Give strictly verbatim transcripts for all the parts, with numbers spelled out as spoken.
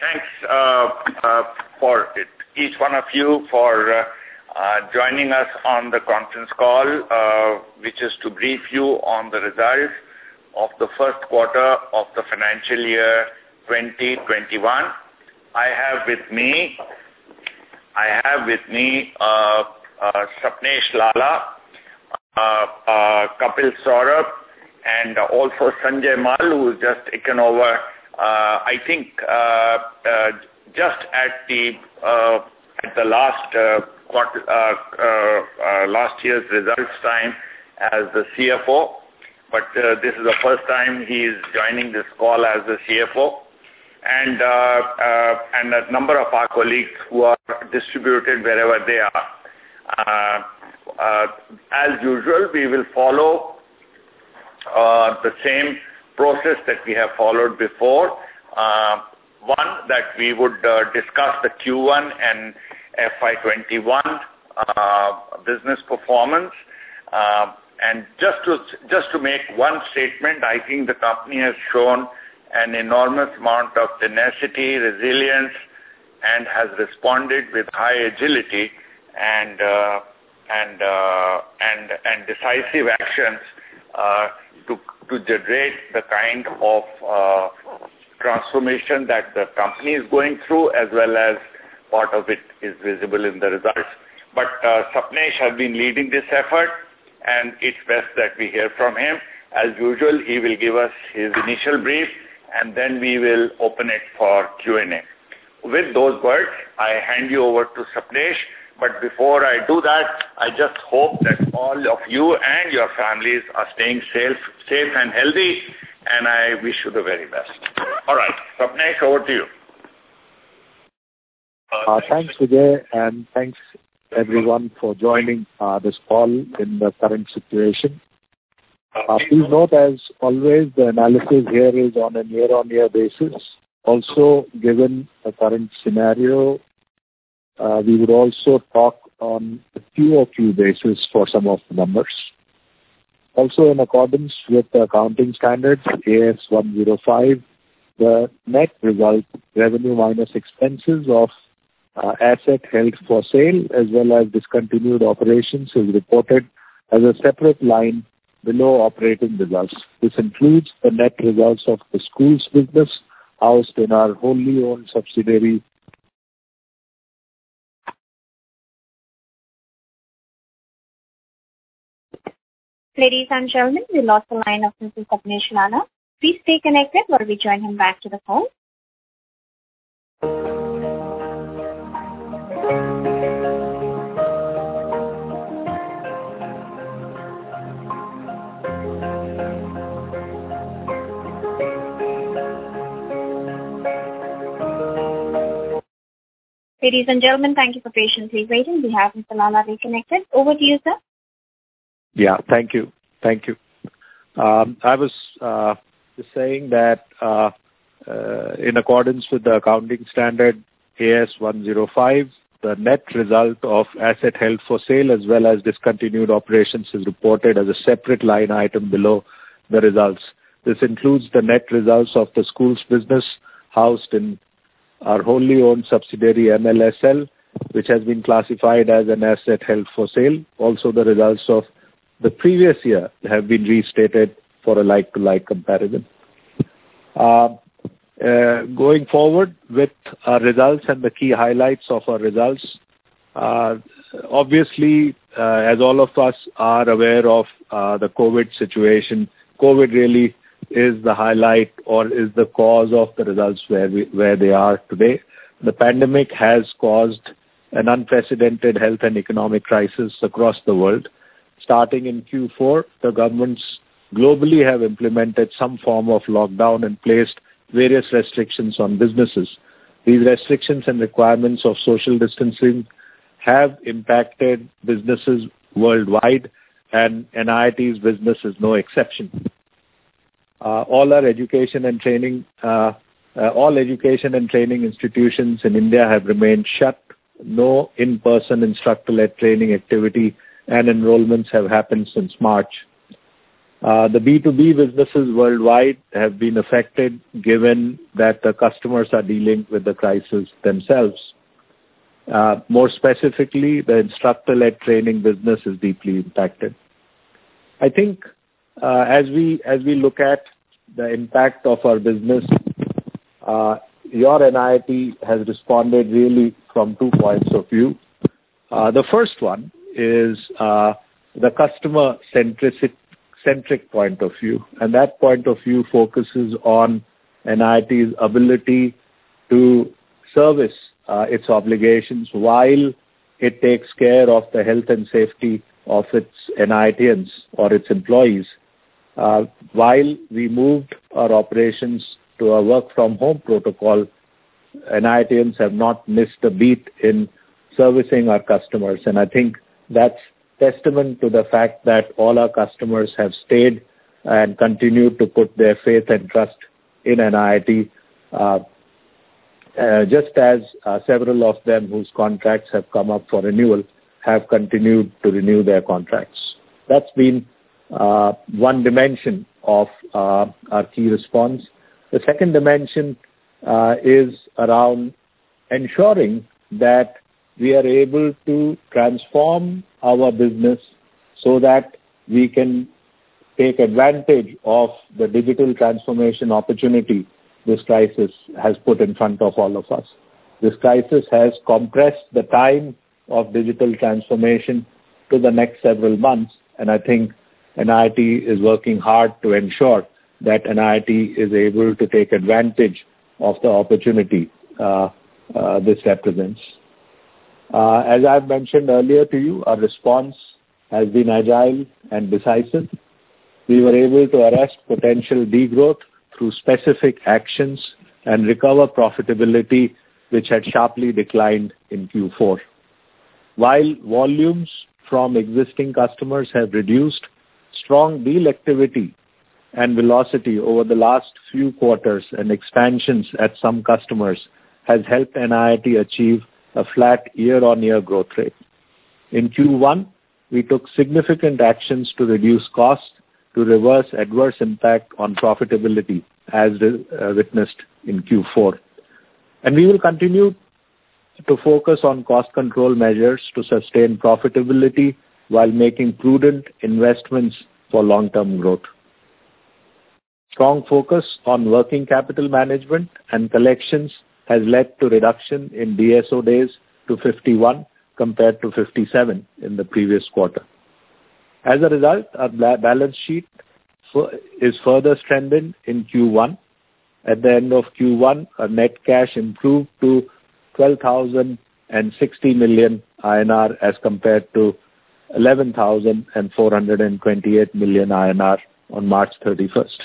thanks uh, uh, for it, each one of you for uh, uh, joining us on the conference call, uh, which is to brief you on the results of the first quarter of the financial year twenty twenty-one. I have with me, I have with me uh, uh, Sapnesh Lalla, uh, uh, Kapil Saurabh, and also Sanjay Mal, who has just taken over, uh, I think, uh, uh, just at the uh, at the last uh, quarter, uh, uh, uh, last year's results time as the C F O. But uh, this is the first time he is joining this call as the C F O. And, uh, uh, and a number of our colleagues who are distributed wherever they are. Uh, uh, as usual, we will follow uh, the same process that we have followed before. Uh, one, that we would uh, discuss the Q one and F Y twenty-one uh, business performance. Uh, and just to, just to make one statement, I think the company has shown an enormous amount of tenacity, resilience, and has responded with high agility and uh, and uh, and and decisive actions uh, to to generate the kind of uh, transformation that the company is going through, as well as part of it is visible in the results. But uh, Sapnesh has been leading this effort, and it's best that we hear from him. As usual, he will give us his initial brief, and then we will open it for Q and A. With those words, I hand you over to Sapnesh. But before I do that, I just hope that all of you and your families are staying safe, safe and healthy, and I wish you the very best. All right, Sapnesh, over to you. Uh, thanks, Vijay, and thanks everyone for joining uh, this call in the current situation. Uh, please note, as always, the analysis here is on a year-on-year basis. Also, given the current scenario, uh, we would also talk on a Q O Q basis for some of the numbers. Also, in accordance with the accounting standards, A S one oh five, the net result, revenue minus expenses of uh, asset held for sale as well as discontinued operations is reported as a separate line below operating results. This includes the net results of the schools business housed in our wholly owned subsidiary. Ladies and gentlemen, we lost the line of Mister Sapnesh Lalla. Please stay connected while we join him back to the call. Ladies and gentlemen, thank you for patiently waiting. We have Mister Lalla reconnected. Over to you, sir. Yeah, thank you. Thank you. Um, I was uh, just saying that uh, uh, in accordance with the accounting standard A S one oh five, the net result of asset held for sale as well as discontinued operations is reported as a separate line item below the results. This includes the net results of the schools business housed in our wholly owned subsidiary M L S L, which has been classified as an asset held for sale. Also, the results of the previous year have been restated for a like-to-like comparison. Uh, uh, going forward with our results and the key highlights of our results, uh, obviously, uh, as all of us are aware of uh, the COVID situation, COVID really is the highlight or is the cause of the results where we, where they are today. The pandemic has caused an unprecedented health and economic crisis across the world. Starting in Q four, the governments globally have implemented some form of lockdown and placed various restrictions on businesses. These restrictions and requirements of social distancing have impacted businesses worldwide, and N I T's business is no exception. Uh, all our education and training, uh, uh, all education and training institutions in India have remained shut. No in-person instructor-led training activity and enrollments have happened since March. Uh, the B two B businesses worldwide have been affected given that the customers are dealing with the crisis themselves. Uh, more specifically, the instructor-led training business is deeply impacted. I think uh, as we as we look at the impact of our business, uh, your N I I T has responded really from two points of view. Uh, the first one is uh, the customer-centric centric point of view, and that point of view focuses on N I I T's ability to service uh, its obligations while it takes care of the health and safety of its N I I Tians or its employees. Uh, while we moved our operations to a work-from-home protocol, N I I Tians have not missed a beat in servicing our customers, and I think that's testament to the fact that all our customers have stayed and continued to put their faith and trust in N I I T, uh, uh, just as uh, several of them whose contracts have come up for renewal have continued to renew their contracts. That's been uh, one dimension of uh, our key response. The second dimension uh, is around ensuring that we are able to transform our business so that we can take advantage of the digital transformation opportunity this crisis has put in front of all of us. This crisis has compressed the time of digital transformation to the next several months, and I think N I I T is working hard to ensure that N I I T is able to take advantage of the opportunity uh, uh, this represents. Uh, as I've mentioned earlier to you, our response has been agile and decisive. We were able to arrest potential degrowth through specific actions and recover profitability, which had sharply declined in Q four. While volumes from existing customers have reduced, strong deal activity and velocity over the last few quarters and expansions at some customers has helped N I I T achieve a flat year-on-year growth rate. In Q one, we took significant actions to reduce costs to reverse adverse impact on profitability as uh, witnessed in Q four. And we will continue to focus on cost control measures to sustain profitability while making prudent investments for long-term growth. Strong focus on working capital management and collections has led to reduction in D S O days to fifty-one compared to fifty-seven in the previous quarter. As a result, our balance sheet is further strengthened in Q one. At the end of Q one, our net cash improved to twelve thousand sixty million I N R as compared to eleven thousand four hundred twenty-eight million I N R on March thirty-first.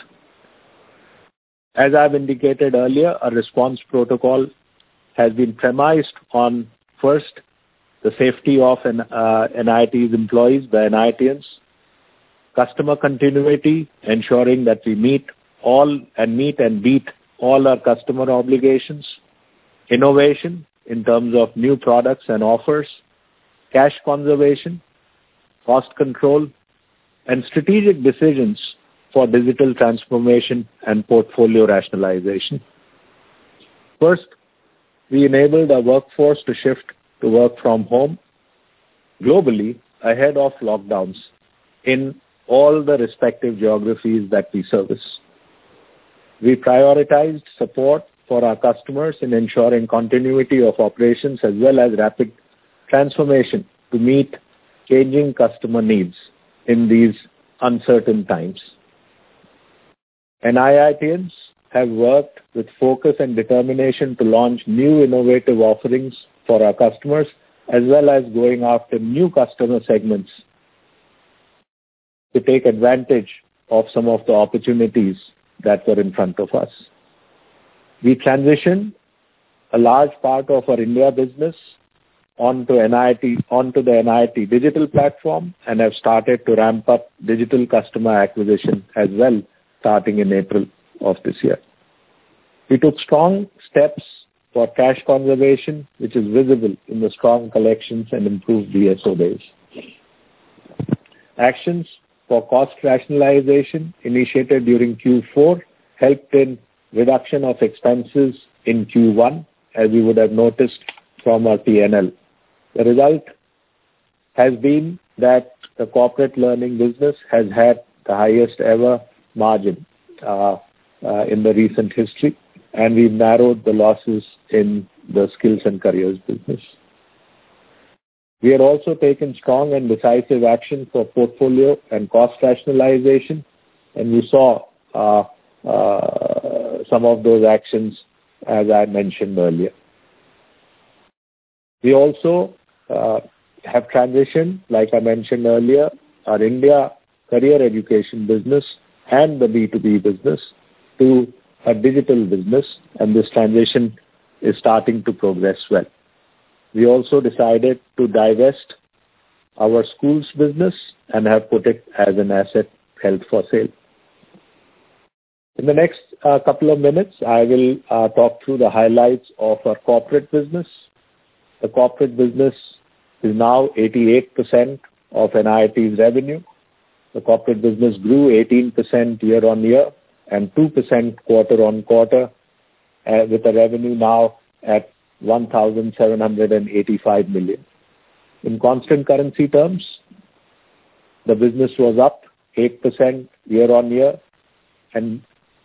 As I've indicated earlier, our response protocol has been premised on, first, the safety of an, uh, N I I T's employees, the N I I Tians, customer continuity, ensuring that we meet all and meet and beat all our customer obligations, innovation in terms of new products and offers, cash conservation, cost control, and strategic decisions for digital transformation and portfolio rationalization. First, we enabled our workforce to shift to work from home globally ahead of lockdowns in all the respective geographies that we service. We prioritized support for our customers in ensuring continuity of operations as well as rapid transformation to meet changing customer needs in these uncertain times. N I I Tians have worked with focus and determination to launch new innovative offerings for our customers as well as going after new customer segments to take advantage of some of the opportunities that were in front of us. We transitioned a large part of our India business onto N I I T, onto the N I I T digital platform and have started to ramp up digital customer acquisition as well, starting in April of this year. We took strong steps for cash conservation, which is visible in the strong collections and improved D S O days. Actions for cost rationalization initiated during Q four helped in reduction of expenses in Q one, as you would have noticed from our P and L. The result has been that the corporate learning business has had the highest ever margin uh, uh, in the recent history, and we've narrowed the losses in the skills and careers business. We have also taken strong and decisive action for portfolio and cost rationalization, and you saw uh, uh, some of those actions as I mentioned earlier. We also uh, have transitioned, like I mentioned earlier, our India career education business and the B two B business to a digital business, and this transition is starting to progress well. We also decided to divest our schools business and have put it as an asset held for sale. In the next uh, couple of minutes, I will uh, talk through the highlights of our corporate business. The corporate business is now eighty-eight percent of N I I T's revenue. The corporate business grew eighteen percent year on year and two percent quarter on quarter, uh, with a revenue now at one thousand seven hundred eighty-five million. In constant currency terms, the business was up eight percent year on year, and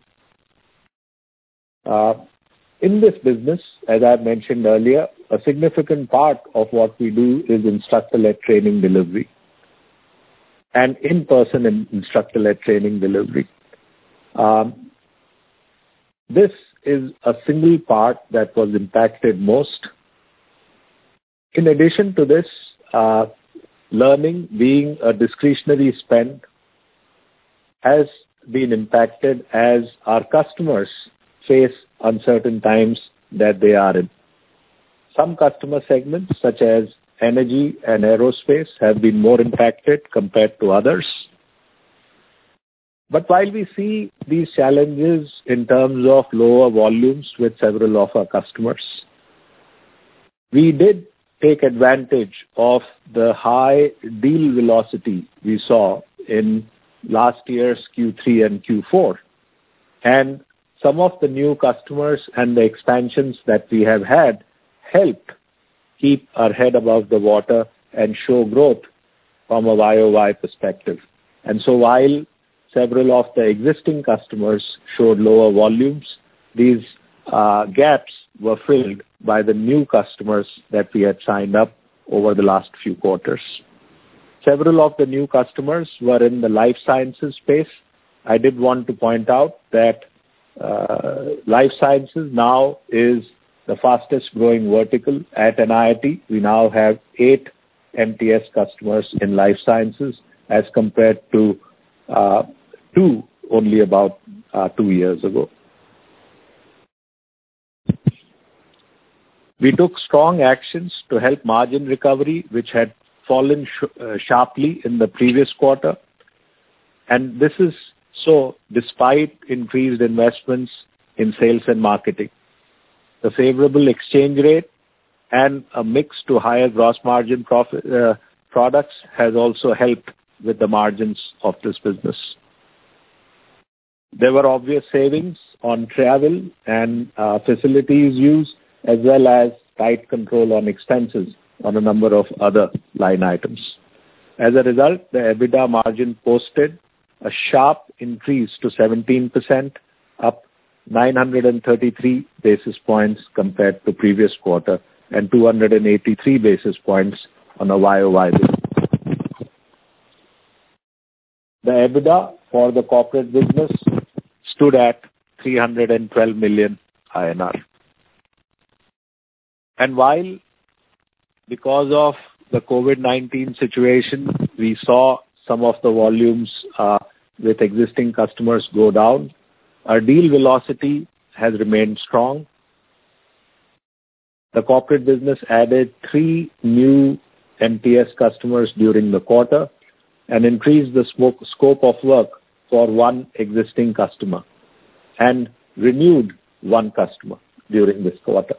uh, in this business, as I mentioned earlier, a significant part of what we do is instructor-led training delivery and in-person instructor-led training delivery. Um, this is a single part that was impacted most. In addition to this, uh, learning being a discretionary spend has been impacted as our customers face uncertain times that they are in. Some customer segments, such as energy and aerospace, have been more impacted compared to others. But while we see these challenges in terms of lower volumes with several of our customers, we did take advantage of the high deal velocity we saw in last year's Q three and Q four. And some of the new customers and the expansions that we have had helped keep our head above the water and show growth from a Y O Y perspective. And so while several of the existing customers showed lower volumes, these uh, gaps were filled by the new customers that we had signed up over the last few quarters. Several of the new customers were in the life sciences space. I did want to point out that uh, life sciences now is the fastest growing vertical at N I I T. We now have eight M T S customers in life sciences as compared to uh, two only about uh, two years ago. We took strong actions to help margin recovery, which had fallen sh- uh, sharply in the previous quarter. And this is so despite increased investments in sales and marketing. The favorable exchange rate and a mix to higher gross margin profit, uh, products has also helped with the margins of this business. There were obvious savings on travel and uh, facilities use, as well as tight control on expenses on a number of other line items. As a result, the EBITDA margin posted a sharp increase to seventeen percent, up nine hundred thirty-three basis points compared to previous quarter and two hundred eighty-three basis points on a Y O Y basis. The EBITDA for the corporate business stood at three hundred twelve million I N R. And while, because of the COVID nineteen situation, we saw some of the volumes uh, with existing customers go down, our deal velocity has remained strong. The corporate business added three new M T S customers during the quarter and increased the scope of work for one existing customer and renewed one customer during this quarter.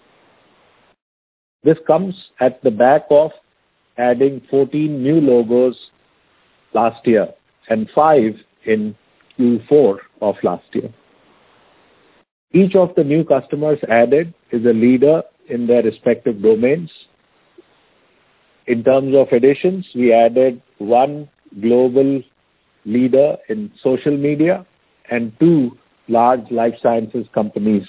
This comes at the back of adding fourteen new logos last year and five in Q four of last year. Each of the new customers added is a leader in their respective domains. In terms of additions, we added one global leader in social media and two large life sciences companies.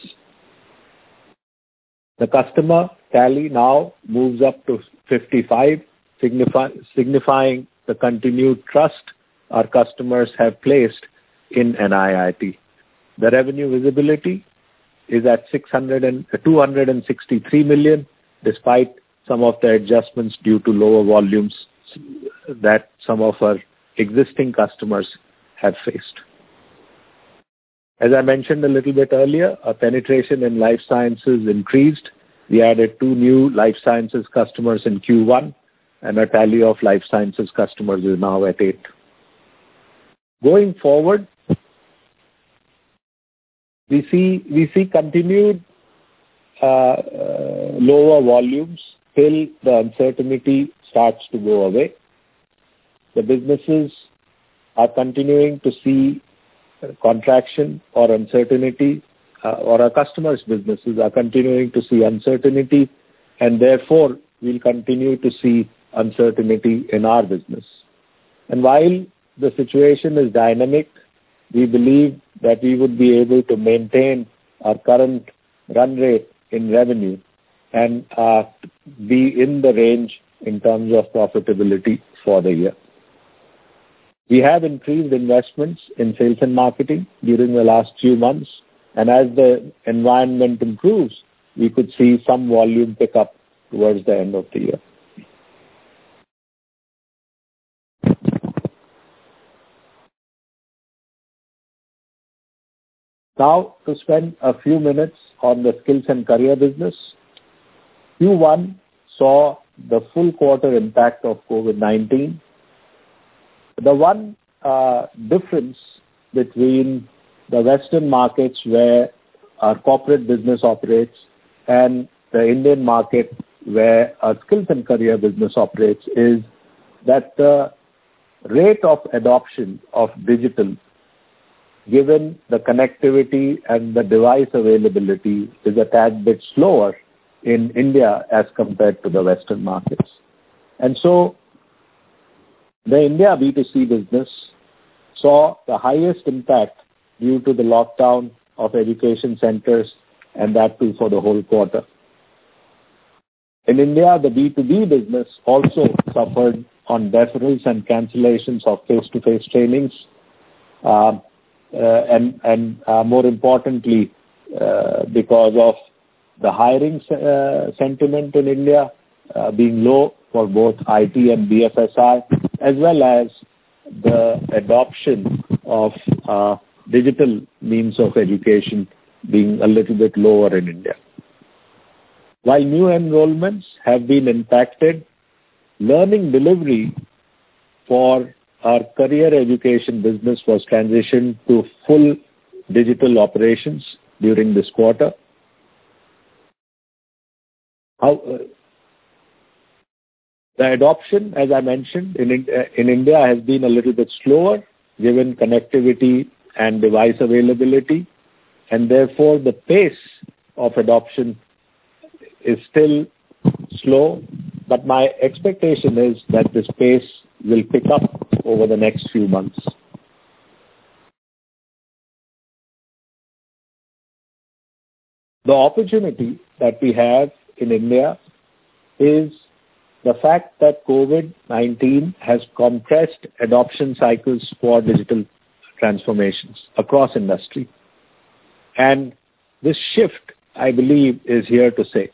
The customer tally now moves up to fifty-five, signify, signifying the continued trust our customers have placed in N I I T. The revenue visibility is at six hundred and, two hundred sixty-three million, despite some of the adjustments due to lower volumes that some of our existing customers have faced. As I mentioned a little bit earlier, our penetration in life sciences increased. We added two new life sciences customers in Q one, and our tally of life sciences customers is now at eight. Going forward, we see we see continued uh, uh, lower volumes till the uncertainty starts to go away. The businesses are continuing to see contraction or uncertainty, uh, or our customers' businesses are continuing to see uncertainty, and therefore we'll continue to see uncertainty in our business. And while the situation is dynamic, we believe that we would be able to maintain our current run rate in revenue and uh, be in the range in terms of profitability for the year. We have increased investments in sales and marketing during the last few months, and as the environment improves, we could see some volume pick up towards the end of the year. Now, to spend a few minutes on the skills and career business. Q one saw the full quarter impact of COVID nineteen. The one uh, difference between the Western markets where our corporate business operates and the Indian market where our skills and career business operates is that the rate of adoption of digital, given the connectivity and the device availability, is a tad bit slower in India as compared to the Western markets. And so the India B two C business saw the highest impact due to the lockdown of education centers, and that too for the whole quarter. In India, the B two B business also suffered on deferrals and cancellations of face-to-face trainings, uh, uh, and, and uh, more importantly, uh, because of the hiring uh, sentiment in India uh, being low for both I T and B F S I, as well as the adoption of uh, digital means of education being a little bit lower in India. While new enrollments have been impacted, learning delivery for our career education business was transitioned to full digital operations during this quarter. How, uh, the adoption, as I mentioned, in, in India has been a little bit slower given connectivity and device availability, and therefore the pace of adoption is still slow, but my expectation is that this pace will pick up over the next few months. The opportunity that we have in India is the fact that COVID nineteen has compressed adoption cycles for digital transformations across industry. And this shift, I believe, is here to stay.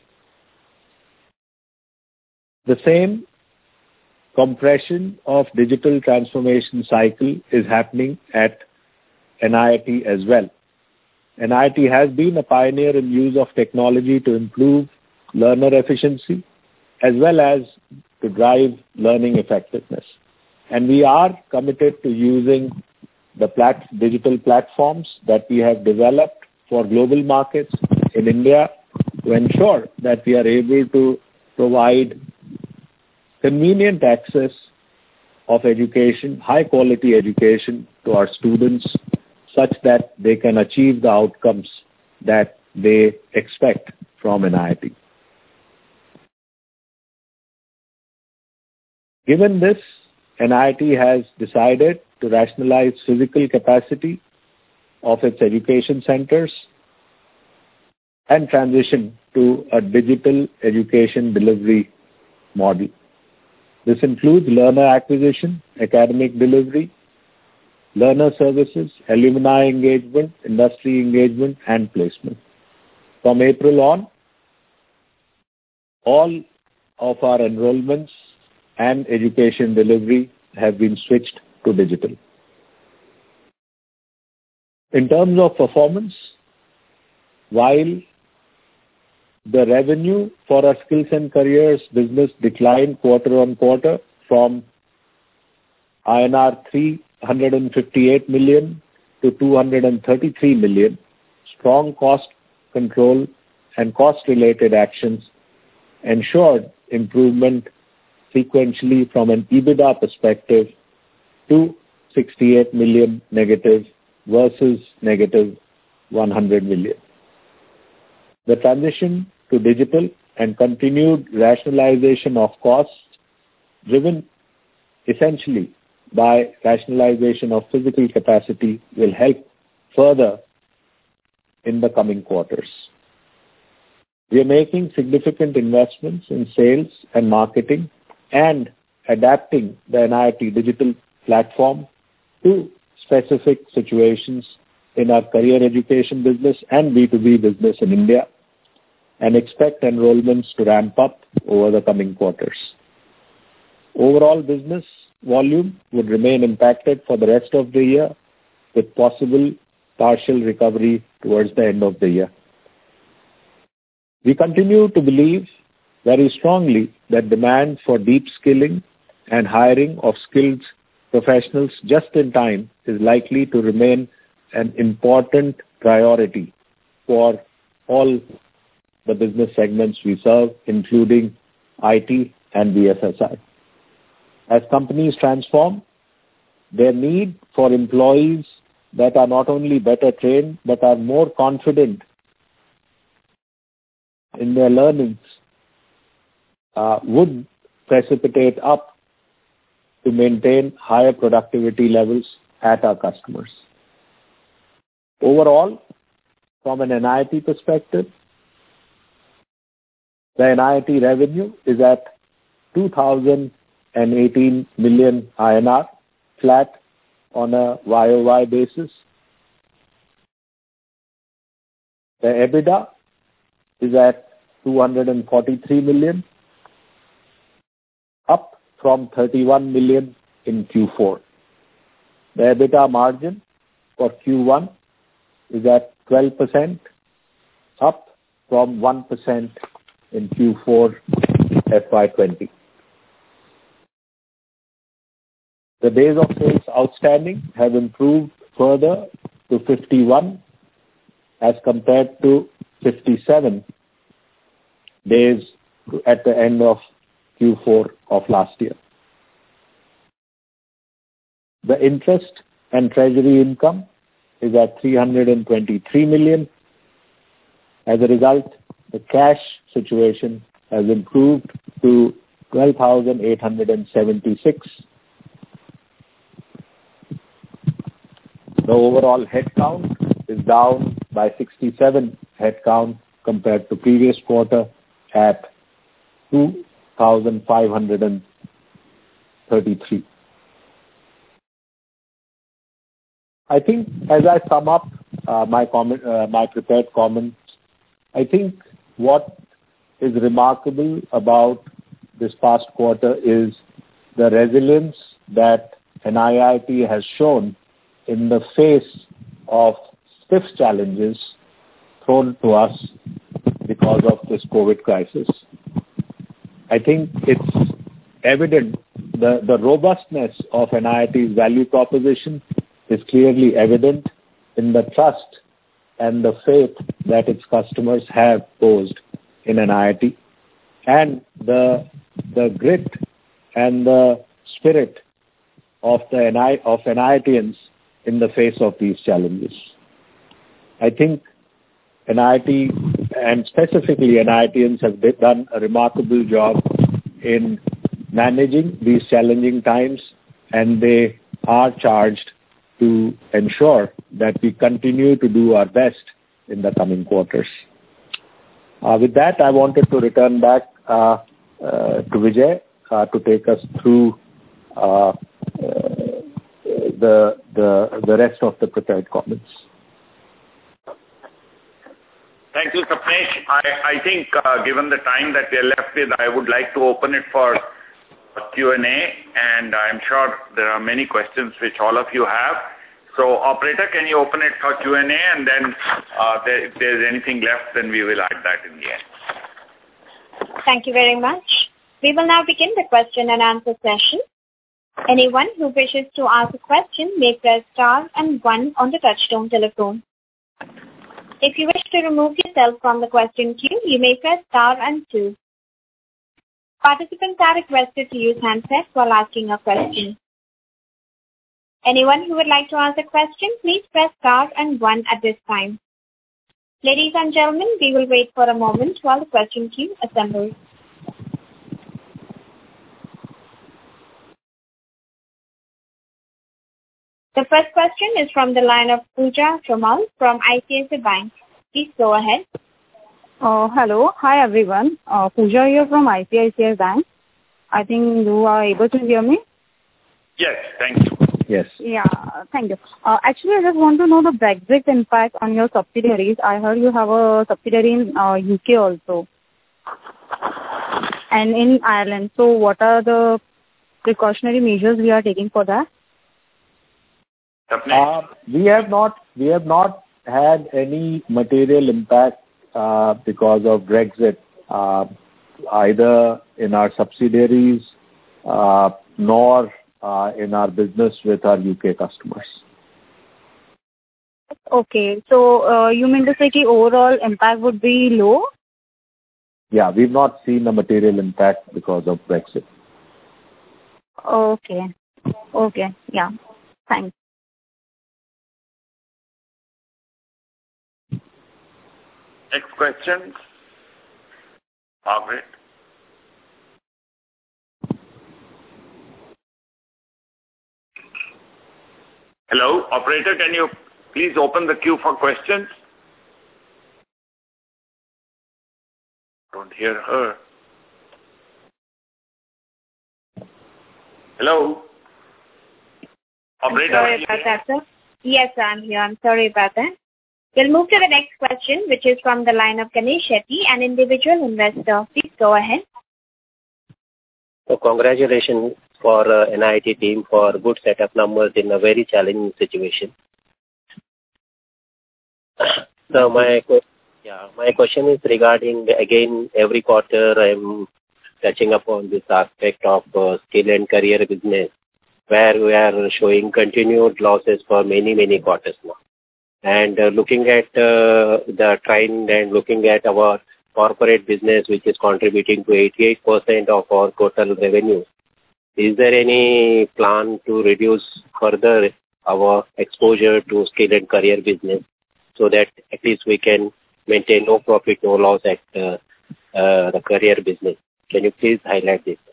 The same compression of digital transformation cycle is happening at N I I T as well. N I I T has been a pioneer in use of technology to improve learner efficiency as well as to drive learning effectiveness. And we are committed to using the plat- digital platforms that we have developed for global markets in India to ensure that we are able to provide convenient access of education, high quality education to our students such that they can achieve the outcomes that they expect from N I I T. Given this, N I I T has decided to rationalize physical capacity of its education centers and transition to a digital education delivery model. This includes learner acquisition, academic delivery, learner services, alumni engagement, industry engagement, and placement. From April on, all of our enrollments and education delivery have been switched to digital. In terms of performance, while the revenue for our skills and careers business declined quarter on quarter from I N R three hundred fifty-eight million to two hundred thirty-three million, strong cost control and cost-related actions ensured improvement sequentially from an EBITDA perspective to sixty-eight million negative versus negative one hundred million. The transition to digital and continued rationalization of costs, driven essentially by rationalization of physical capacity, will help further in the coming quarters. We are making significant investments in sales and marketing and adapting the N I I T digital platform to specific situations in our career education business and B two B business in India, and expect enrollments to ramp up over the coming quarters. Overall business volume would remain impacted for the rest of the year, with possible partial recovery towards the end of the year. We continue to believe very strongly that demand for deep skilling and hiring of skilled professionals just in time is likely to remain an important priority for all the business segments we serve, including I T and B F S I. As companies transform, their need for employees that are not only better trained but are more confident in their learnings uh, would precipitate up to maintain higher productivity levels at our customers. Overall, from an N I I T perspective, the N I I T revenue is at two thousand eighteen million I N R, flat on a Y O Y basis. The EBITDA is at two hundred forty-three million, up from thirty-one million in Q four. The EBITDA margin for Q one is at twelve percent, up from one percent in Q four F Y twenty. The days of sales outstanding have improved further to fifty-one as compared to fifty-seven days at the end of Q four of last year. The interest and treasury income is at three hundred twenty-three million. As a result, the cash situation has improved to twelve thousand eight hundred seventy-six. The overall headcount is down by sixty-seven headcount compared to previous quarter at two thousand five hundred thirty-three. I think as I sum up uh, my comment, uh, my prepared comments, I think what is remarkable about this past quarter is the resilience that N I I T has shown in the face of stiff challenges thrown to us because of this COVID crisis. I think it's evident, the, the robustness of N I I T's value proposition is clearly evident in the trust and the faith that its customers have posed in N I I T, and the, the grit and the spirit of the N I of NIITians in the face of these challenges. I think N I T and specifically NIITians have done a remarkable job in managing these challenging times, and they are charged to ensure that we continue to do our best in the coming quarters. Uh, with that, I wanted to return back uh, uh, to Vijay uh, to take us through uh, uh, the the the rest of the prepared comments. Thank you, Sapnesh. I, I think uh, given the time that we are left with, I would like to open it for Q and A, and I'm sure there are many questions which all of you have. So, operator, can you open it for Q and A, and then uh, there, if there's anything left, then we will add that in the end. Thank you very much. We will now begin the question and answer session. Anyone who wishes to ask a question may press star and one on the touchtone telephone. If you wish to remove yourself from the question queue, you may press star and two. Participants are requested to use handsets while asking a question. Anyone who would like to ask a question, please press star and one at this time. Ladies and gentlemen, we will wait for a moment while the question queue assembles. The first question is from the line of Pooja Chomal from I C I C I Bank. Please go ahead. Uh, hello. Hi, everyone. Uh, Pooja here from I C I C I Bank. I think you are able to hear me? Yes, thank you. Yes. Yeah, thank you. Uh, actually, I just want to know the Brexit impact on your subsidiaries. I heard you have a subsidiary in uh, U K also and in Ireland. So what are the precautionary measures we are taking for that? Uh, we have not we have not had any material impact uh, because of Brexit, uh, either in our subsidiaries uh, nor uh, in our business with our U K customers. Okay, so uh, you mean to say the overall impact would be low? Yeah, we've not seen a material impact because of Brexit. Okay, okay, yeah, thanks. Next question. Margaret. Hello, operator, can you please open the queue for questions? Don't hear her. Hello? Operator. Sorry about that, sir. Yes, I'm here. I'm sorry about that. We'll move to the next question, which is from the line of Ganesh Shetty, an individual investor. Please go ahead. So congratulations for uh, N I T team for good set of numbers in a very challenging situation. So my yeah my question is regarding, again, every quarter I'm touching upon this aspect of uh, skill and career business, where we are showing continued losses for many many quarters now. And uh, looking at uh, the trend and looking at our corporate business, which is contributing to eighty-eight percent of our total revenue, is there any plan to reduce further our exposure to skill and career business so that at least we can maintain no profit, no loss at uh, uh, the career business? Can you please highlight this?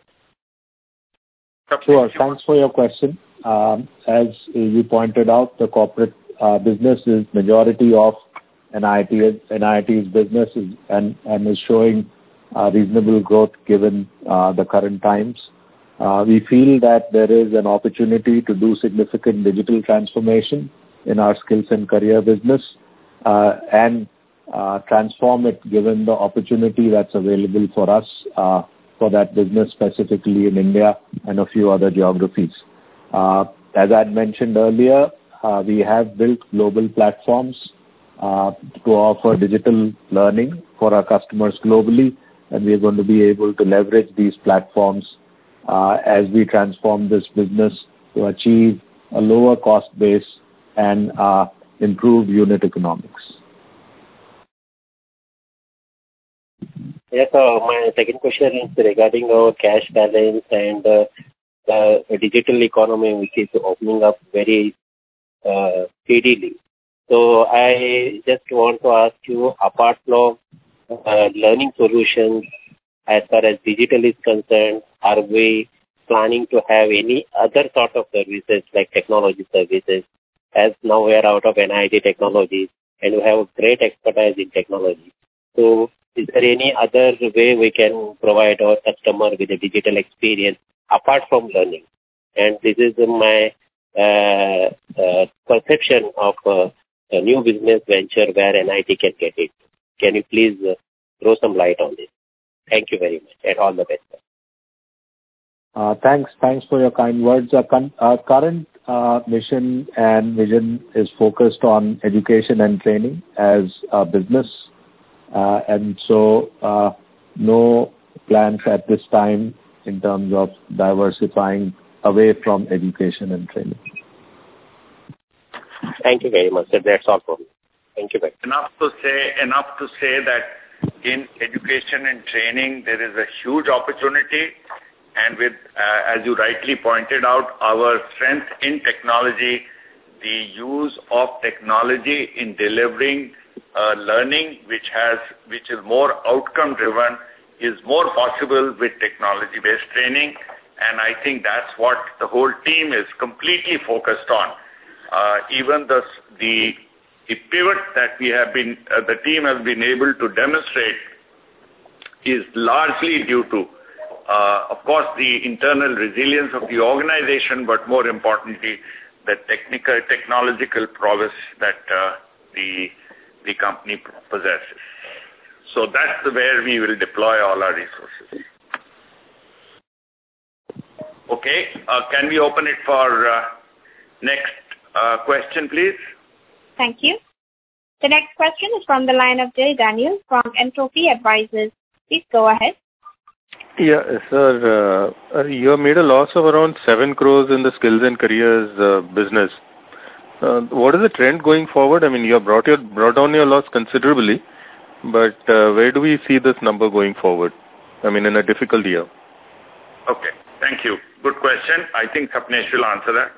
Sure. Thanks for your question. Um, as you pointed out, the corporate Uh, business is majority of N I T, N I T's business is, and, and is showing uh, reasonable growth given uh, the current times. Uh, we feel that there is an opportunity to do significant digital transformation in our skills and career business uh, and uh, transform it given the opportunity that's available for us uh, for that business, specifically in India and a few other geographies. Uh, as I had mentioned earlier, Uh, we have built global platforms uh, to offer digital learning for our customers globally, and we are going to be able to leverage these platforms uh, as we transform this business to achieve a lower cost base and uh, improve unit economics. Yes, uh, my second question is regarding our cash balance and uh, uh, a digital economy which is opening up very uh, speedily. So I just want to ask you, apart from uh, learning solutions, as far as digital is concerned, are we planning to have any other sort of services like technology services? As now we are out of N I T technologies and we have great expertise in technology. So is there any other way we can provide our customer with a digital experience apart from learning? And this is my uh, uh, perception of uh, a new business venture where N I T can get it. Can you please uh, throw some light on this? Thank you very much and all the best. Uh, thanks. Thanks for your kind words. Our, con- our current uh, mission and vision is focused on education and training as a business. Uh, and so uh, no plans at this time in terms of diversifying away from education and training. Thank you very much, sir. That's all for me. Thank you very much. Enough to say, enough to say that in education and training, there is a huge opportunity. And with, uh, as you rightly pointed out, our strength in technology, the use of technology in delivering uh, learning, which has, which is more outcome-driven, is more possible with technology-based training. And I think that's what the whole team is completely focused on. Uh, even the, the, the pivot that we have been, uh, the team has been able to demonstrate is largely due to, uh, of course, the internal resilience of the organization, but more importantly, the technical, technological prowess that uh, the, the company possesses. So that's where we will deploy all our resources. Okay, uh, can we open it for uh, next uh, question, please? Thank you. The next question is from the line of Jay Daniel from Entropy Advisors. Please go ahead. Yeah, sir, uh, you have made a loss of around seven crores in the skills and careers uh, business. Uh, what is the trend going forward? I mean, you have brought, your, brought down your loss considerably, but uh, where do we see this number going forward? I mean, in a difficult year. Okay, thank you. Good question. I think Sapnesh will answer that.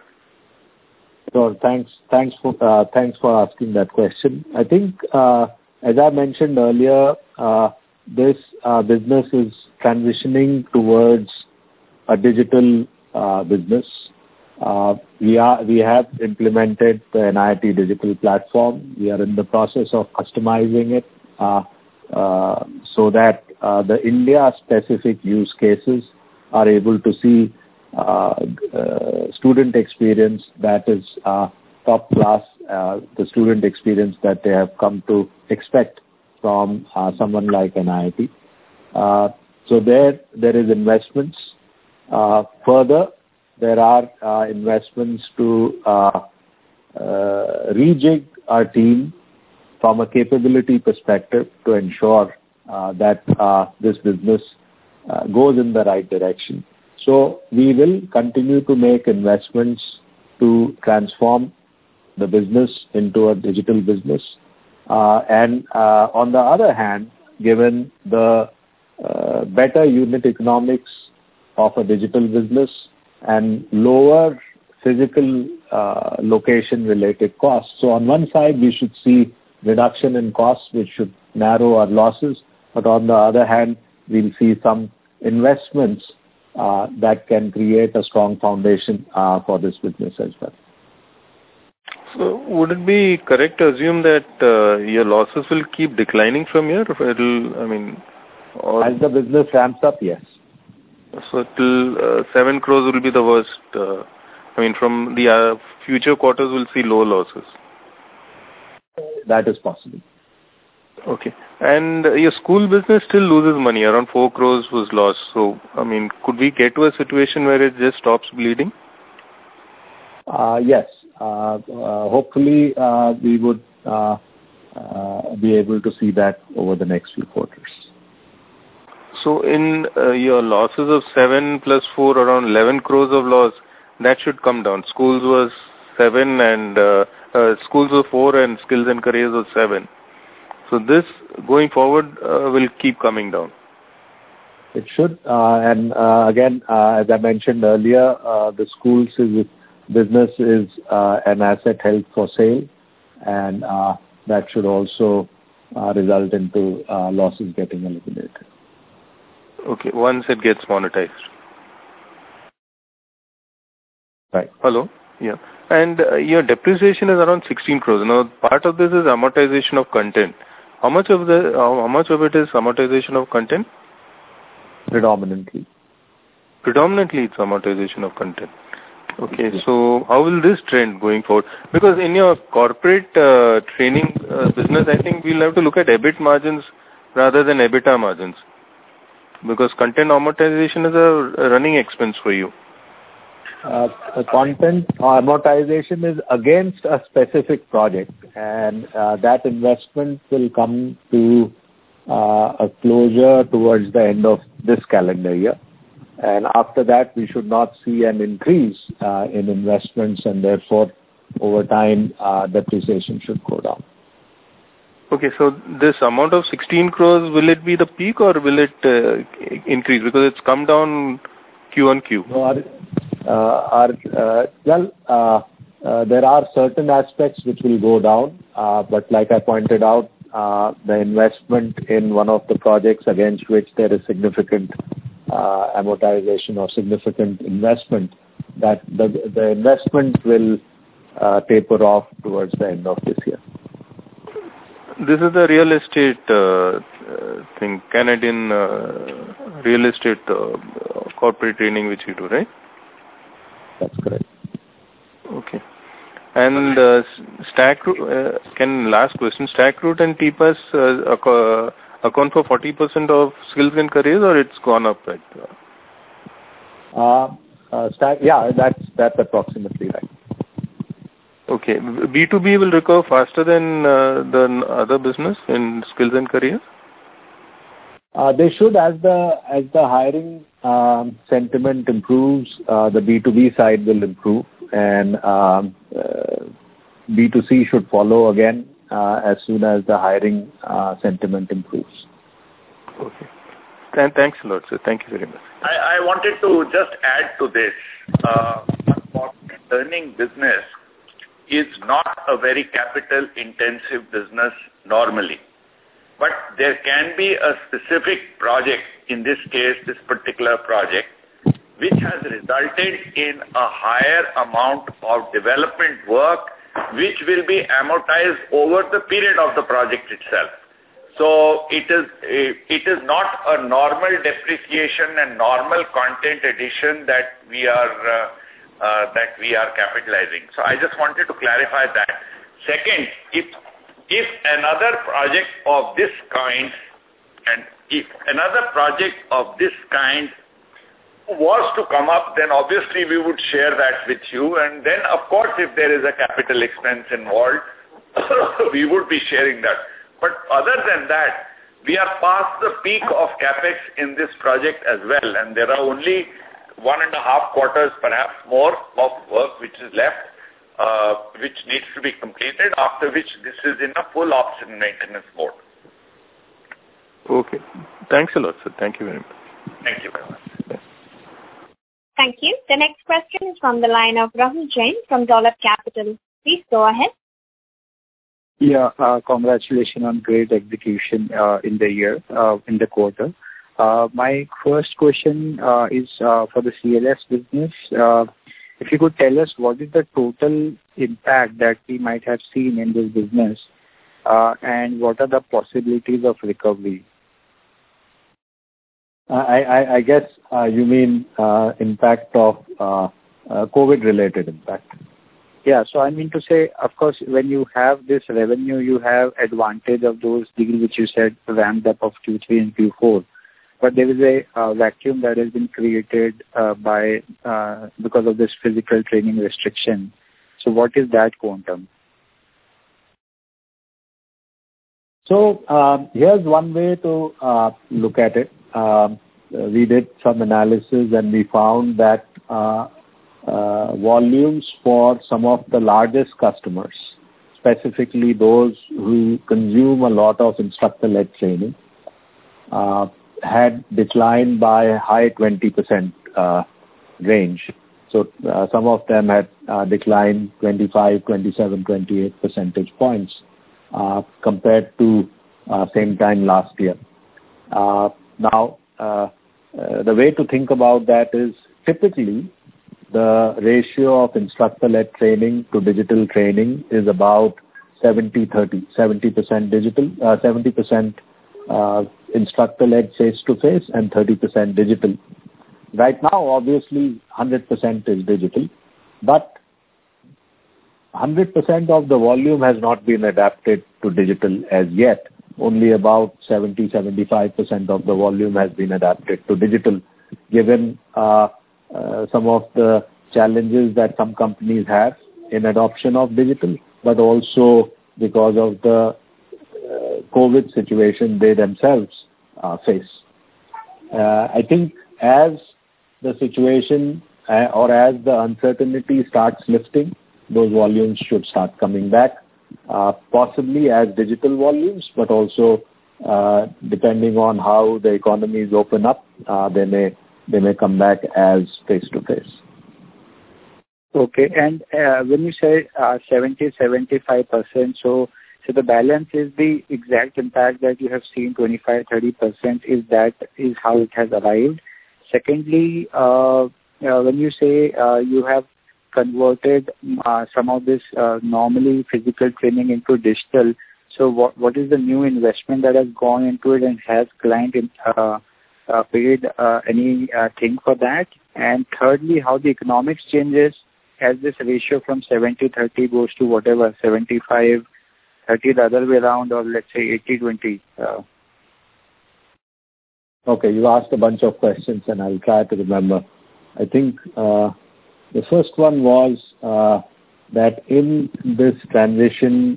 Sure. Thanks. Thanks for uh, thanks for asking that question. I think, uh, as I mentioned earlier, uh, this uh, business is transitioning towards a digital uh, business. Uh, we are we have implemented the N I T digital platform. We are in the process of customizing it uh, uh, so that uh, the India-specific use cases are able to see uh, uh, student experience that is uh, top class, uh, the student experience that they have come to expect from uh, someone like N I T. Uh, so there, there is investments. Uh, further, there are uh, investments to uh, uh, rejig our team from a capability perspective to ensure uh, that uh, this business uh, goes in the right direction. So we will continue to make investments to transform the business into a digital business. Uh, and uh, on the other hand, given the uh, better unit economics of a digital business and lower physical uh, location-related costs. So on one side, we should see reduction in costs, which should narrow our losses. But on the other hand, we'll see some investments uh, that can create a strong foundation uh, for this business as well. So would it be correct to assume that uh, your losses will keep declining from here? It'll, I mean, or as the business ramps up, yes. So till uh, seven crores will be the worst. Uh, I mean, from the uh, future quarters, we'll see low losses. That is possible. Okay. And uh, your school business still loses money. Around four crores was lost. So, I mean, could we get to a situation where it just stops bleeding? Uh, yes. Uh, uh, hopefully, uh, we would uh, uh, be able to see that over the next few quarters. So, in uh, your losses of seven plus four, around eleven crores of loss, that should come down. Schools was seven and uh, uh, schools were four and skills and careers was seven. So, this going forward uh, will keep coming down. It should. Uh, and uh, again, uh, as I mentioned earlier, uh, the schools is, business is uh, an asset held for sale, and uh, that should also uh, result into uh, losses getting eliminated. Okay, once it gets monetized. Right. Hello? Yeah. And uh, your depreciation is around sixteen crores. Now, part of this is amortization of content. How much of the uh, how much of it is amortization of content? Predominantly. Predominantly, it's amortization of content. Okay, yes. So how will this trend going forward? Because in your corporate uh, training uh, business, I think we'll have to look at EBIT margins rather than EBITDA margins. Because content amortization is a running expense for you. Uh, content amortization is against a specific project, and uh, that investment will come to uh, a closure towards the end of this calendar year. And after that, we should not see an increase uh, in investments, and therefore, over time, uh, depreciation should go down. Okay, so this amount of sixteen crores, will it be the peak or will it uh, increase? Because it's come down Q on Q. No, our, uh, our, uh, well, uh, uh, there are certain aspects which will go down, uh, but like I pointed out, uh, the investment in one of the projects against which there is significant uh, amortization or significant investment, that the, the investment will uh, taper off towards the end of this year. This is the real estate uh, thing, Canadian uh, real estate uh, corporate training which you do, right? That's correct. Okay. And uh, Stackroot, uh, can last question, Stackroot and T P A S uh, ac- account for forty percent of skills and careers, or it's gone up? Right? Uh, uh, stack, yeah, that's that's approximately right. Okay. B two B will recover faster than uh, the other business in skills and careers? Uh, they should, as the as the hiring um, sentiment improves, uh, the B two B side will improve, and um, uh, B two C should follow again uh, as soon as the hiring uh, sentiment improves. Okay. And thanks a lot, sir. Thank you very much. I, I wanted to just add to this. Uh, learning business is not a very capital-intensive business normally. But there can be a specific project, in this case, this particular project, which has resulted in a higher amount of development work, which will be amortized over the period of the project itself. So it is it is not a normal depreciation and normal content addition that we are uh, uh, that we are capitalizing. So I just wanted to clarify that. Second, if if another project of this kind, and if another project of this kind was to come up, then obviously we would share that with you. And then, of course, if there is a capital expense involved, we would be sharing that. But other than that, we are past the peak of CapEx in this project as well. And there are only one and a half quarters, perhaps more, of work which is left, uh, which needs to be completed, after which this is in a full ops and maintenance mode. Okay. Thanks a lot, sir. Thank you very much. Thank you very much. Thank you. The next question is from the line of Rahul Jain from Dolat Capital. Please go ahead. Yeah, uh, congratulations on great execution uh, in the year, uh, in the quarter. Uh, my first question uh, is uh, for the C L S business. Uh, if you could tell us what is the total impact that we might have seen in this business uh, and what are the possibilities of recovery? I, I, I guess uh, you mean uh, impact of uh, uh, COVID-related impact. Yeah, so I mean to say, of course, when you have this revenue, you have advantage of those deals which you said ramped up of Q three and Q four. But there is a uh, vacuum that has been created uh, by uh, because of this physical training restriction. So what is that quantum? So um, here's one way to uh, look at it. Um, we did some analysis and we found that uh, uh, volumes for some of the largest customers, specifically those who consume a lot of instructor-led training, uh, had declined by a high twenty percent uh, range. So uh, some of them had uh, declined twenty-five, twenty-seven, twenty-eight percentage points uh, compared to uh, same time last year. Uh, now, uh, uh, the way to think about that is typically the ratio of instructor-led training to digital training is about seventy thirty, seventy percent digital, uh, seventy percent uh, instructor-led face-to-face and thirty percent digital. Right now, obviously, one hundred percent is digital, but one hundred percent of the volume has not been adapted to digital as yet. Only about seventy to seventy-five percent of the volume has been adapted to digital, given uh, uh, some of the challenges that some companies have in adoption of digital, but also because of the uh, COVID situation they themselves uh, face. Uh, I think as the situation uh, or as the uncertainty starts lifting, those volumes should start coming back, uh, possibly as digital volumes, but also uh, depending on how the economies open up, uh, they may they may come back as face-to-face. Okay, and uh, when you say uh, seventy to seventy-five percent, so so the balance is the exact impact that you have seen, twenty-five to thirty percent, is that is how it has arrived. Secondly, uh, uh, when you say uh, you have converted uh, some of this uh, normally physical training into digital, so what what is the new investment that has gone into it, and has client in, uh, uh, paid uh, any uh, thing for that? And thirdly, how the economics changes as this ratio from seventy thirty goes to whatever, seventy-five thirty the other way around, or let's say eighty twenty? Uh, Okay, you asked a bunch of questions and I'll try to remember. I think uh, the first one was uh, that in this transition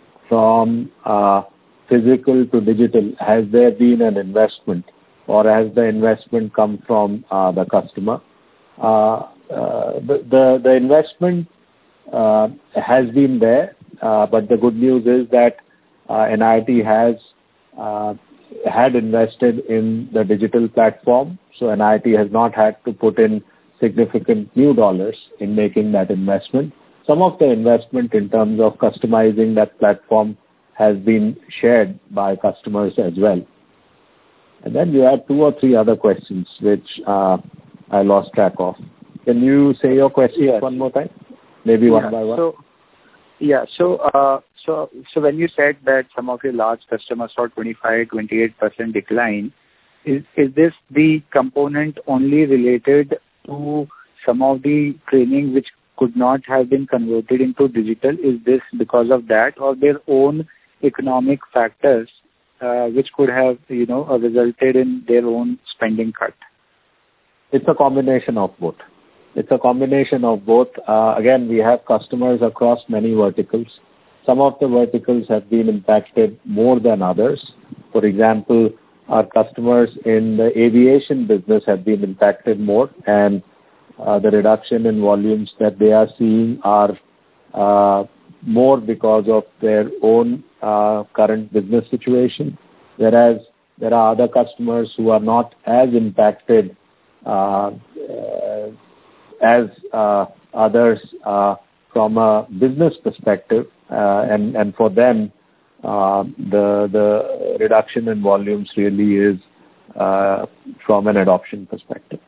from uh, physical to digital, has there been an investment, or has the investment come from uh, the customer? Uh, uh, the, the, the investment uh, has been there, uh, but the good news is that uh, N I T has uh, had invested in the digital platform, so N I T has not had to put in significant new dollars in making that investment. Some of the investment in terms of customizing that platform has been shared by customers as well. And then you had two or three other questions which uh, I lost track of. Can you say your question yes. one more time? Maybe yeah, one by one. So, yeah. So, uh, so, so when you said that some of your large customers saw twenty-five, twenty-eight percent decline, is is this the component only related to some of the training which could not have been converted into digital? Is this because of that, or their own economic factors uh, which could have, you know, uh, resulted in their own spending cut? It's a combination of both. It's a combination of both. Uh, again, we have customers across many verticals. Some of the verticals have been impacted more than others. For example, our customers in the aviation business have been impacted more, and uh, the reduction in volumes that they are seeing are uh, more because of their own uh, current business situation, whereas there are other customers who are not as impacted uh, uh, as uh, others uh, from a business perspective, uh, and, and for them, uh, the, the reduction in volumes really is uh, from an adoption perspective.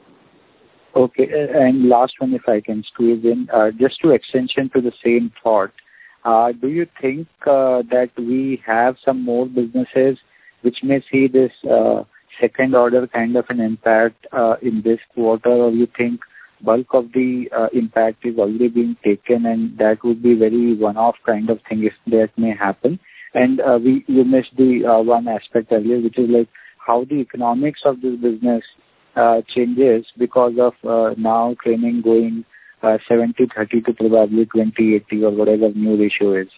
Okay, and last one, if I can squeeze in, uh, just to extension to the same thought, uh, do you think uh, that we have some more businesses which may see this uh, second order kind of an impact uh, in this quarter, or you think bulk of the uh, impact is already being taken, and that would be very one-off kind of thing if that may happen? And uh, we you missed the uh, one aspect earlier, which is like how the economics of this business uh, changes because of uh, now training going uh, seventy thirty to probably twenty eighty or whatever new ratio is.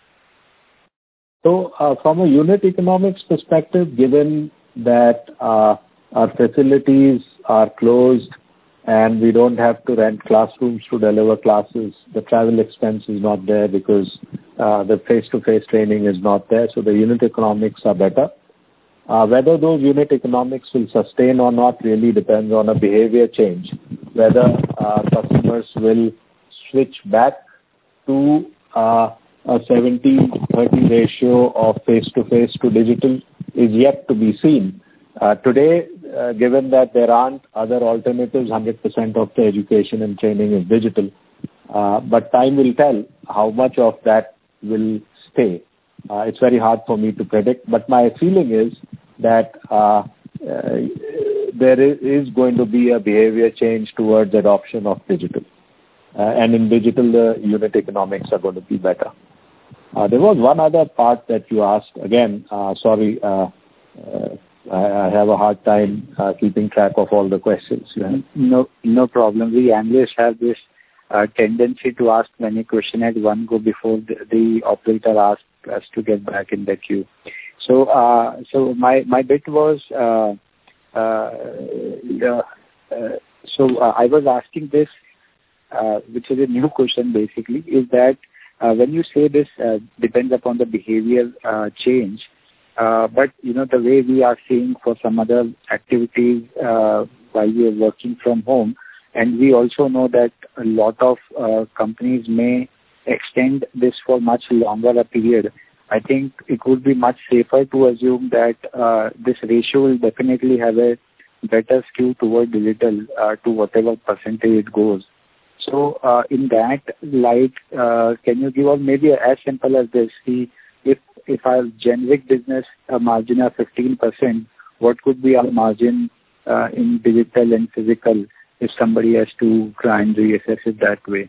So uh, from a unit economics perspective, given that uh, our facilities are closed and we don't have to rent classrooms to deliver classes, the travel expense is not there because uh, the face-to-face training is not there, so the unit economics are better. Uh, whether those unit economics will sustain or not really depends on a behavior change, whether uh, customers will switch back to uh, a seventy thirty ratio of face-to-face to digital is yet to be seen. Uh, today, uh, given that there aren't other alternatives, one hundred percent of the education and training is digital, uh, but time will tell how much of that will stay. Uh, it's very hard for me to predict, but my feeling is that uh, uh, there is going to be a behavior change towards adoption of digital. Uh, and in digital, the unit economics are going to be better. Uh, there was one other part that you asked. Again, uh, sorry, uh, uh, I, I have a hard time uh, keeping track of all the questions you have. No, no problem. We analysts have this uh, tendency to ask many questions at one go before the, the operator asks us to get back in the queue. So, uh, so my my bit was, uh, uh, uh, uh, so uh, I was asking this, uh, which is a new question basically, is that uh, when you say this uh, depends upon the behavior uh, change, uh, but you know the way we are seeing for some other activities uh, while we are working from home, and we also know that a lot of uh, companies may extend this for much longer a period. I think it would be much safer to assume that uh, this ratio will definitely have a better skew toward digital uh, to whatever percentage it goes. So uh, in that light, uh, can you give us maybe as simple as this? See, if if our generic business a margin of fifteen percent, what could be our margin uh, in digital and physical if somebody has to try and reassess it that way?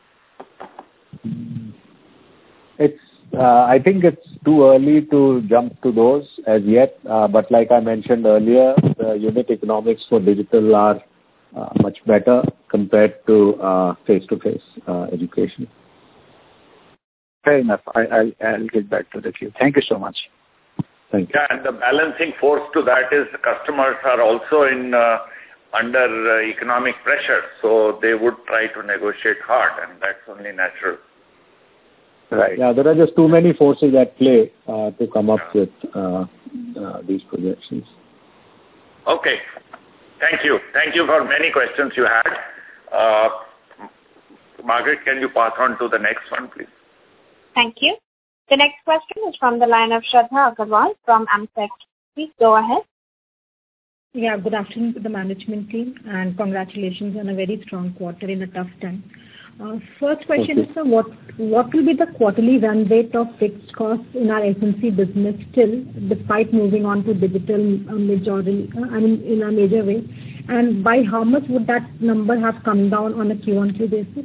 It's Uh, I think it's too early to jump to those as yet, uh, but like I mentioned earlier, the unit economics for digital are uh, much better compared to uh, face-to-face uh, education. Fair enough. I, I'll, I'll get back to the queue. Thank you so much. Thank you. Yeah, and the balancing force to that is the customers are also in uh, under uh, economic pressure, so they would try to negotiate hard, and that's only natural. Right. Yeah, there are just too many forces at play uh, to come up with uh, uh, these projections. Okay. Thank you. Thank you for many questions you had. Uh, Margaret, can you pass on to the next one, please? Thank you. The next question is from the line of Shraddha Agarwal from AMSEC. Please go ahead. Yeah, good afternoon to the management team, and congratulations on a very strong quarter in a tough time. Uh, first question is, sir, what what will be the quarterly run rate of fixed costs in our S N C business still, despite moving on to digital uh, majority, uh, I mean, in a major way, and by how much would that number have come down on a Q on Q basis?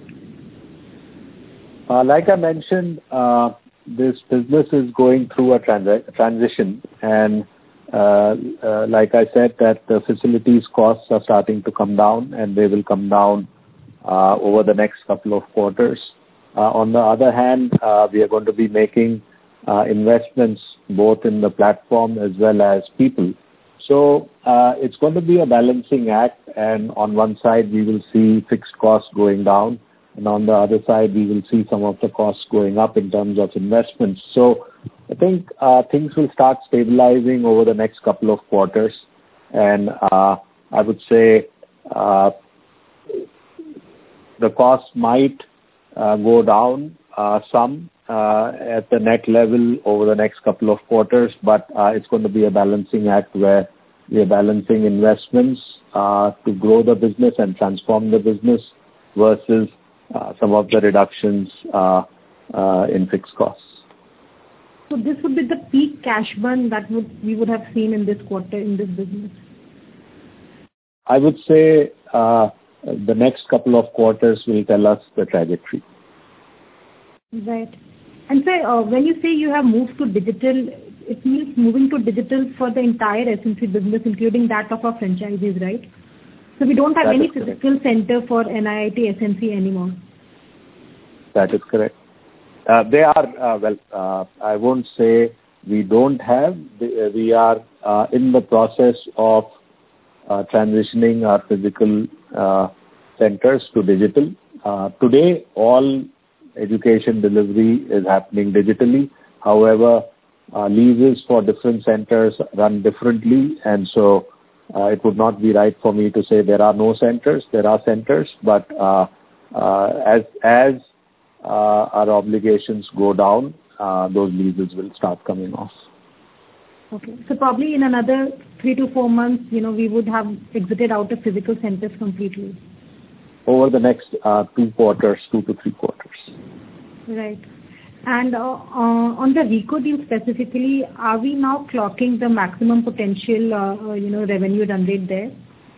Uh, like I mentioned, uh, this business is going through a trans- transition, and uh, uh, like I said, that the facilities costs are starting to come down, and they will come down Uh, over the next couple of quarters. Uh, on the other hand, uh, we are going to be making uh, investments both in the platform as well as people. So uh, it's going to be a balancing act, and on one side we will see fixed costs going down, and on the other side we will see some of the costs going up in terms of investments. So I think uh, things will start stabilizing over the next couple of quarters, and uh, I would say uh, the cost might uh, go down uh, some uh, at the net level over the next couple of quarters, but uh, it's going to be a balancing act where we are balancing investments uh, to grow the business and transform the business versus uh, some of the reductions uh, uh, in fixed costs. So this would be the peak cash burn that would we would have seen in this quarter in this business? I would say uh, the next couple of quarters will tell us the trajectory. Right. And sir, uh, when you say you have moved to digital, it means moving to digital for the entire S N C business, including that of our franchisees, right? So we don't have That any is correct. physical center for N I I T S N C anymore. That is correct. Uh, they are, uh, well, uh, I won't say we don't have. We are uh, in the process of uh, transitioning our physical uh, centers to digital. Uh, today, all education delivery is happening digitally. However, uh, leases for different centers run differently, and so uh, it would not be right for me to say there are no centers. There are centers, but uh, uh, as as uh, our obligations go down, uh, those leases will start coming off. Okay. So probably in another three to four months, you know, we would have exited out of physical centers completely. Over the next uh, two quarters, two to three quarters. Right. And uh, uh, on the RICO deal specifically, are we now clocking the maximum potential, uh, you know, revenue run rate there?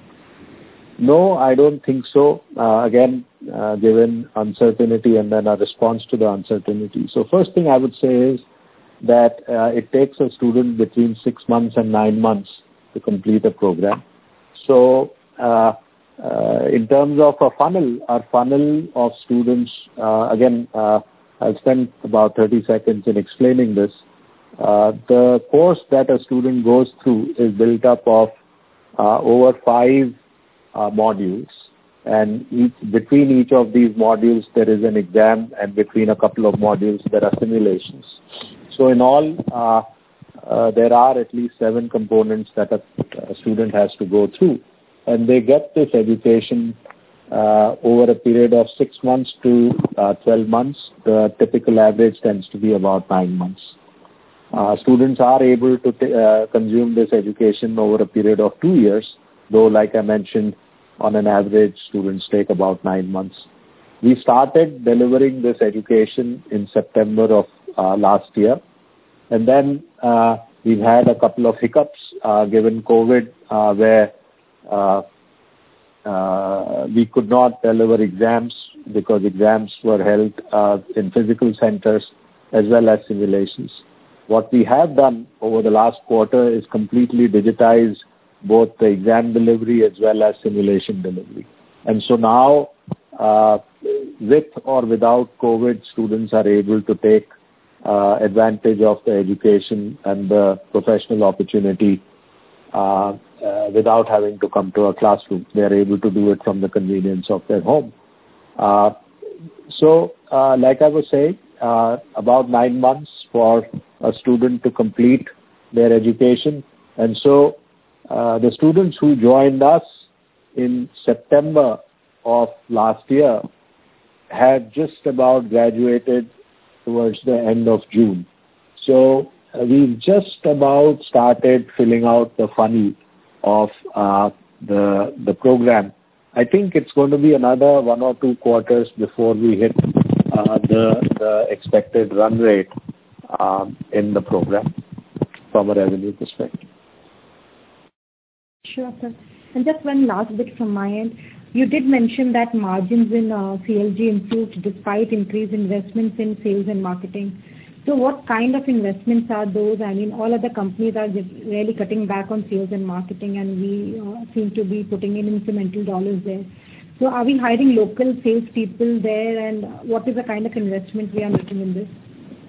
No, I don't think so. Uh, again, uh, given uncertainty and then a response to the uncertainty. So first thing I would say is that uh, it takes a student between six months and nine months to complete a program. So uh, uh, in terms of a funnel, our funnel of students, uh, again, uh, I'll spend about thirty seconds in explaining this. Uh, the course that a student goes through is built up of uh, over five uh, modules, and each, between each of these modules there is an exam, and between a couple of modules there are simulations. So in all, uh, uh, there are at least seven components that a, a student has to go through, and they get this education uh, over a period of six months to uh, twelve months. The typical average tends to be about nine months. Uh, students are able to t- uh, consume this education over a period of two years, though, like I mentioned, on an average, students take about nine months. We started delivering this education in September of uh, last year. And then uh, we've had a couple of hiccups uh, given COVID, uh, where uh, uh, we could not deliver exams because exams were held uh, in physical centers as well as simulations. What we have done over the last quarter is completely digitize both the exam delivery as well as simulation delivery. And so now, uh, with or without COVID, students are able to take Uh, advantage of the education and the professional opportunity uh, uh, without having to come to a classroom. They are able to do it from the convenience of their home. Uh, so, uh, like I was saying, uh, about nine months for a student to complete their education. And so, uh, the students who joined us in September of last year had just about graduated towards the end of June. So uh, we've just about started filling out the funnel of uh, the the program. I think it's going to be another one or two quarters before we hit uh, the the expected run rate um, in the program from a revenue perspective. Sure, sir. And just one last bit from my end. You did mention that margins in uh, C L G improved despite increased investments in sales and marketing. So what kind of investments are those? I mean, all other companies are really cutting back on sales and marketing, and we uh, seem to be putting in incremental dollars there. So are we hiring local salespeople there, and what is the kind of investment we are making in this?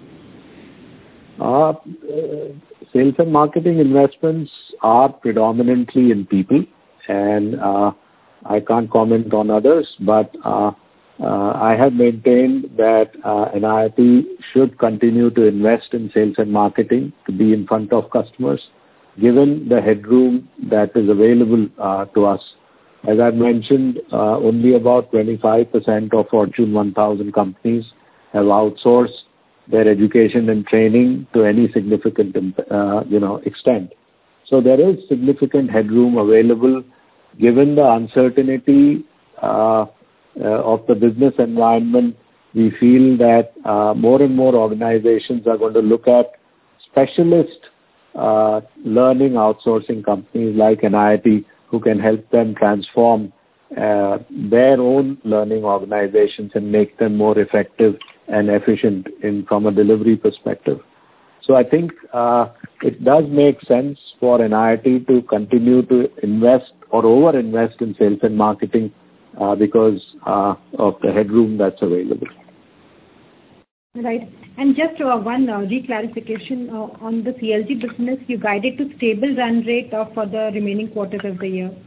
Uh, uh, sales and marketing investments are predominantly in people, and uh, I can't comment on others, but uh, uh, I have maintained that uh, N I I T should continue to invest in sales and marketing to be in front of customers, given the headroom that is available uh, to us. As I've mentioned, uh, only about twenty-five percent of Fortune one thousand companies have outsourced their education and training to any significant, uh, you know, extent. So there is significant headroom available. Given the uncertainty uh, uh, of the business environment, we feel that uh, more and more organizations are going to look at specialist uh, learning outsourcing companies like N I I T, who can help them transform uh, their own learning organizations and make them more effective and efficient in from a delivery perspective. So I think uh, it does make sense for N I I T to continue to invest or over-invest in sales and marketing uh, because uh, of the headroom that's available. Right. And just uh, one uh, reclarification uh, on the C L G business, you guided to stable run rate uh, for the remaining quarters of the year.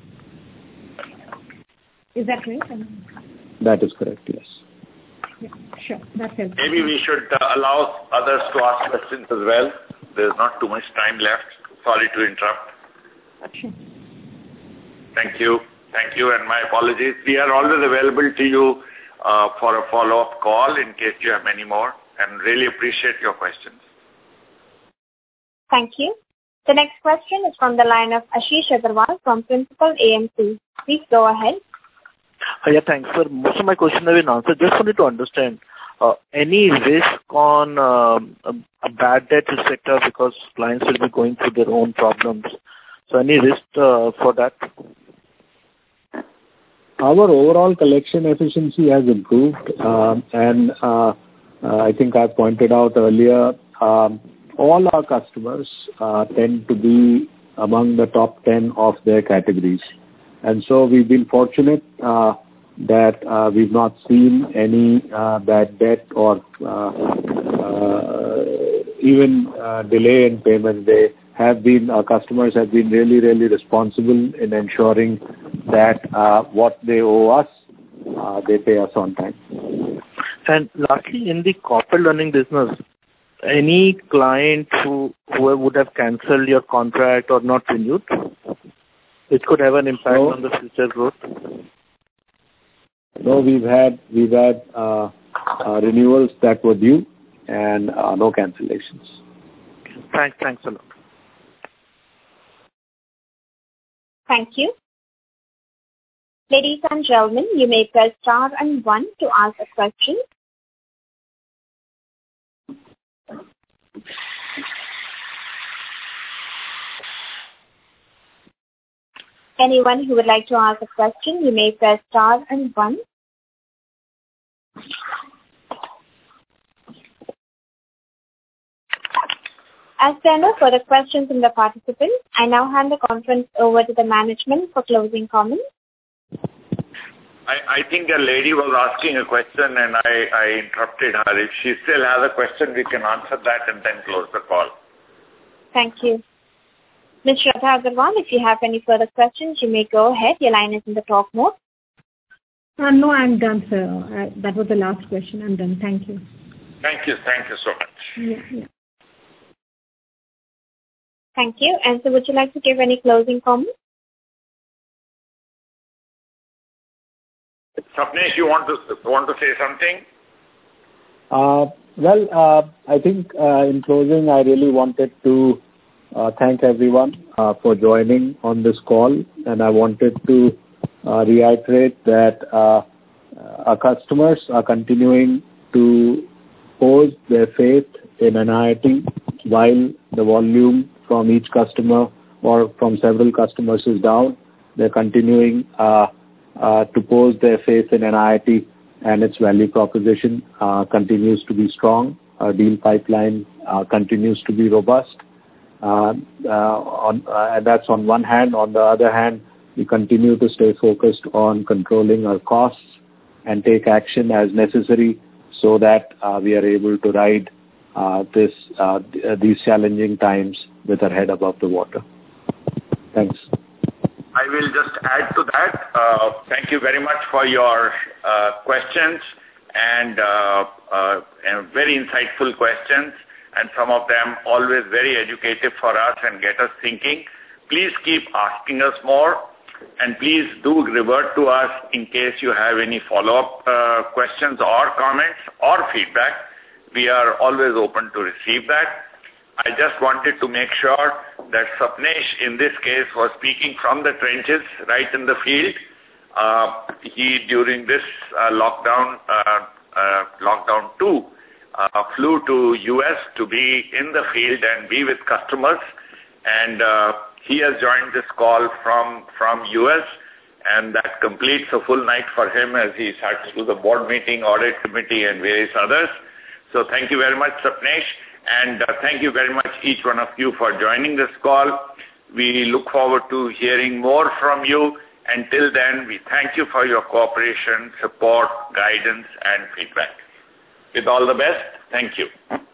Is that right? That is correct, yes. Yeah, sure. That's helpful. Maybe we should uh, allow others to ask questions as well. there's not too much time left. Sorry to interrupt. Sure. Thank you. Thank you, and my apologies. We are always available to you uh, for a follow-up call in case you have many more, and really appreciate your questions. Thank you. The next question is from the line of Ashish Agarwal from Principal A M C. Please go ahead. Uh, yeah, thanks, sir. Most of my questions have been answered. Just wanted to understand, uh, any risk on um, a, a bad debt sector because clients will be going through their own problems. So any risk uh, for that? Our overall collection efficiency has improved, um, and uh, uh, I think I pointed out earlier, um, all our customers uh, tend to be among the top ten of their categories. And so we've been fortunate uh, that uh, we've not seen any uh, bad debt or uh, uh, even uh, delay in payment. They have been, our customers have been really, really responsible in ensuring that uh, what they owe us, uh, they pay us on time. And lastly, in the corporate learning business, any client who, who would have cancelled your contract or not renewed, it could have an impact no. on the future growth? No, we've had we've had uh, uh, renewals that were due and uh, no cancellations. Thanks, thanks a lot. Thank you. Ladies and gentlemen, you may press star and one to ask a question. Anyone who would like to ask a question, you may press star and one. As there are no further questions from the participants, I now hand the conference over to the management for closing comments. I, I think a lady was asking a question and I, I interrupted her. If she still has a question, we can answer that and then close the call. Thank you. Miz Shraddha Agarwal, if you have any further questions, you may go ahead. Your line is in the talk mode. Uh, no, I'm done, sir. I, that was the last question. I'm done. Thank you. Thank you. Thank you so much. Yeah, yeah. Thank you. And so would you like to give any closing comments? Sapnesh, you want to want to say something? Uh, well, uh, I think uh, in closing, I really wanted to uh, thank everyone uh, for joining on this call, and I wanted to uh, reiterate that uh, our customers are continuing to pose their faith in N I I T while the volume from each customer or from several customers is down. They're continuing uh, uh, to pose their faith in N I I T, and its value proposition uh, continues to be strong. Our deal pipeline uh, continues to be robust. Uh, uh, on, uh, and that's on one hand. On the other hand, we continue to stay focused on controlling our costs and take action as necessary so that uh, we are able to ride uh, this uh, these challenging times with our head above the water. Thanks. I will just add to that. Uh, thank you very much for your uh, questions and, uh, uh, and very insightful questions, and some of them always very educative for us and get us thinking. Please keep asking us more, and please do revert to us in case you have any follow-up uh, questions or comments or feedback. We are always open to receive that. I just wanted to make sure that Sapnesh, in this case, was speaking from the trenches, right in the field. Uh, he, during this uh, lockdown, uh, uh, lockdown two, uh, flew to U S to be in the field and be with customers. And uh, he has joined this call from, from U S, and that completes a full night for him as he sat through the board meeting, audit committee, and various others. So thank you very much, Sapnesh. And uh, thank you very much, each one of you, for joining this call. We look forward to hearing more from you. Until then, we thank you for your cooperation, support, guidance, and feedback. With all the best, thank you.